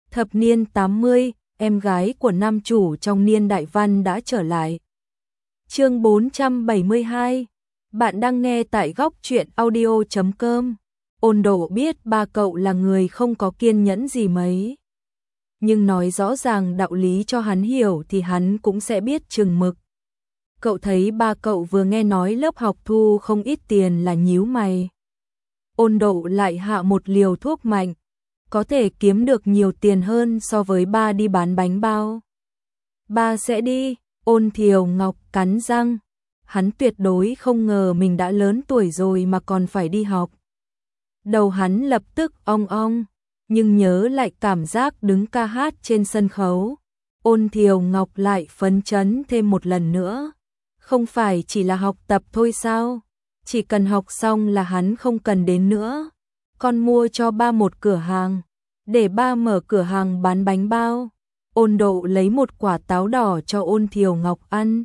Thập niên 80, em gái của nam chủ trong niên đại văn đã trở lại. Chương 472. Bạn đang nghe tại góc truyện audio.com. Ôn Độ biết ba cậu là người không có kiên nhẫn gì mấy. Nhưng nói rõ ràng đạo lý cho hắn hiểu thì hắn cũng sẽ biết chừng mực. Cậu thấy ba cậu vừa nghe nói lớp học thu không ít tiền là nhíu mày. Ôn Độ lại hạ một liều thuốc mạnh, có thể kiếm được nhiều tiền hơn so với ba đi bán bánh bao. Ba sẽ đi, Ôn Thiều Ngọc cắn răng. Hắn tuyệt đối không ngờ mình đã lớn tuổi rồi mà còn phải đi học. Đầu hắn lập tức ong ong, nhưng nhớ lại cảm giác đứng ca hát trên sân khấu. Ôn Thiều Ngọc lại phấn chấn thêm một lần nữa. Không phải chỉ là học tập thôi sao? Chỉ cần học xong là hắn không cần đến nữa. Con mua cho ba một cửa hàng, để ba mở cửa hàng bán bánh bao. Ôn Độ lấy một quả táo đỏ cho Ôn Thiều Ngọc ăn.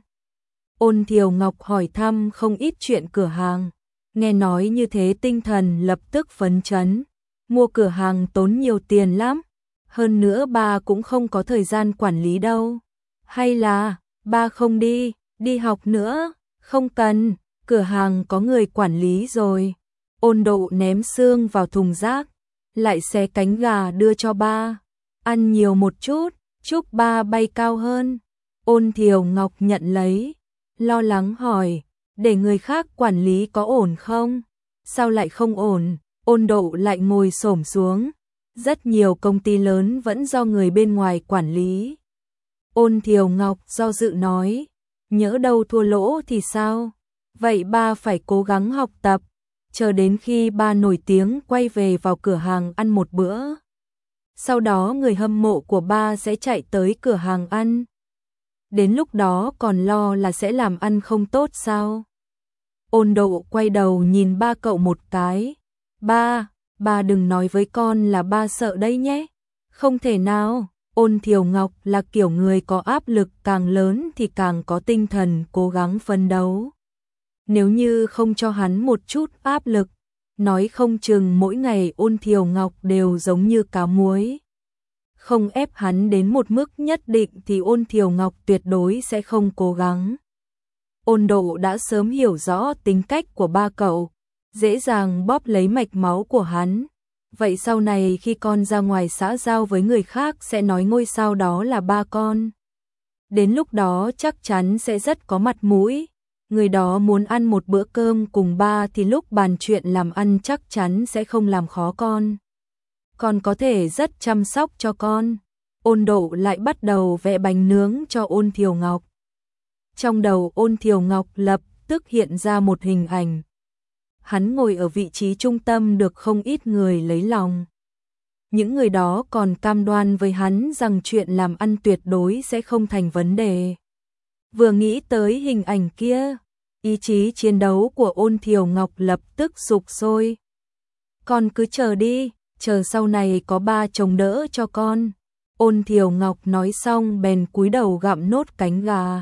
Ôn Thiều Ngọc hỏi thăm không ít chuyện cửa hàng. Nghe nói như thế tinh thần lập tức phấn chấn. Mua cửa hàng tốn nhiều tiền lắm. Hơn nữa ba cũng không có thời gian quản lý đâu. Hay là ba không đi học nữa? Không cần, cửa hàng có người quản lý rồi. Ôn Độ ném xương vào thùng rác, lại xé cánh gà đưa cho ba. Ăn nhiều một chút, chúc ba bay cao hơn. Ôn Thiều Ngọc nhận lấy, lo lắng hỏi, để người khác quản lý có ổn không? Sao lại không ổn? Ôn Độ lại ngồi xổm xuống. Rất nhiều công ty lớn vẫn do người bên ngoài quản lý. Ôn Thiều Ngọc do dự nói, nhỡ đâu thua lỗ thì sao? Vậy ba phải cố gắng học tập, chờ đến khi ba nổi tiếng quay về vào cửa hàng ăn một bữa. Sau đó người hâm mộ của ba sẽ chạy tới cửa hàng ăn. Đến lúc đó còn lo là sẽ làm ăn không tốt sao? Ôn Độ quay đầu nhìn ba cậu một cái. Ba đừng nói với con là ba sợ đấy nhé. Không thể nào, Ôn Thiều Ngọc là kiểu người có áp lực càng lớn thì càng có tinh thần cố gắng phấn đấu. Nếu như không cho hắn một chút áp lực, nói không chừng mỗi ngày Ôn Thiều Ngọc đều giống như cá muối. Không ép hắn đến một mức nhất định thì Ôn Thiều Ngọc tuyệt đối sẽ không cố gắng. Ôn Độ đã sớm hiểu rõ tính cách của ba cậu, dễ dàng bóp lấy mạch máu của hắn. Vậy sau này khi con ra ngoài xã giao với người khác sẽ nói ngôi sao đó là ba con. Đến lúc đó chắc chắn sẽ rất có mặt mũi. Người đó muốn ăn một bữa cơm cùng ba thì lúc bàn chuyện làm ăn chắc chắn sẽ không làm khó con. Con có thể rất chăm sóc cho con. Ôn Độ lại bắt đầu vẽ bánh nướng cho Ôn Thiều Ngọc. Trong đầu Ôn Thiều Ngọc lập tức hiện ra một hình ảnh. Hắn ngồi ở vị trí trung tâm được không ít người lấy lòng. Những người đó còn cam đoan với hắn rằng chuyện làm ăn tuyệt đối sẽ không thành vấn đề. Vừa nghĩ tới hình ảnh kia, ý chí chiến đấu của Ôn Thiều Ngọc lập tức sục sôi. Con cứ chờ đi, chờ sau này có ba chồng đỡ cho con. Ôn Thiều Ngọc nói xong bèn cúi đầu gặm nốt cánh gà.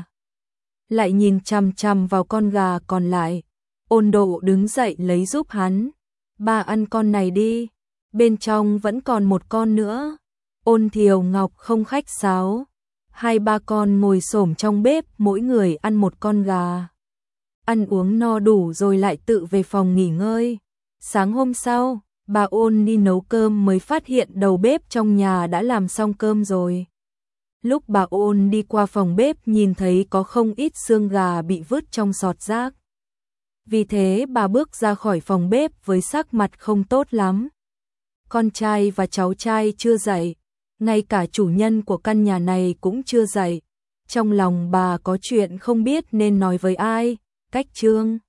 Lại nhìn chằm chằm vào con gà còn lại. Ôn Độ đứng dậy lấy giúp hắn. Ba ăn con này đi, bên trong vẫn còn một con nữa. Ôn Thiều Ngọc không khách sáo. Hai ba con ngồi xổm trong bếp mỗi người ăn một con gà. Ăn uống no đủ rồi lại tự về phòng nghỉ ngơi. Sáng hôm sau, bà Ôn đi nấu cơm mới phát hiện đầu bếp trong nhà đã làm xong cơm rồi. Lúc bà Ôn đi qua phòng bếp nhìn thấy có không ít xương gà bị vứt trong sọt rác. Vì thế bà bước ra khỏi phòng bếp với sắc mặt không tốt lắm. Con trai và cháu trai chưa dậy, ngay cả chủ nhân của căn nhà này cũng chưa dậy. Trong lòng bà có chuyện không biết nên nói với ai. Cách chương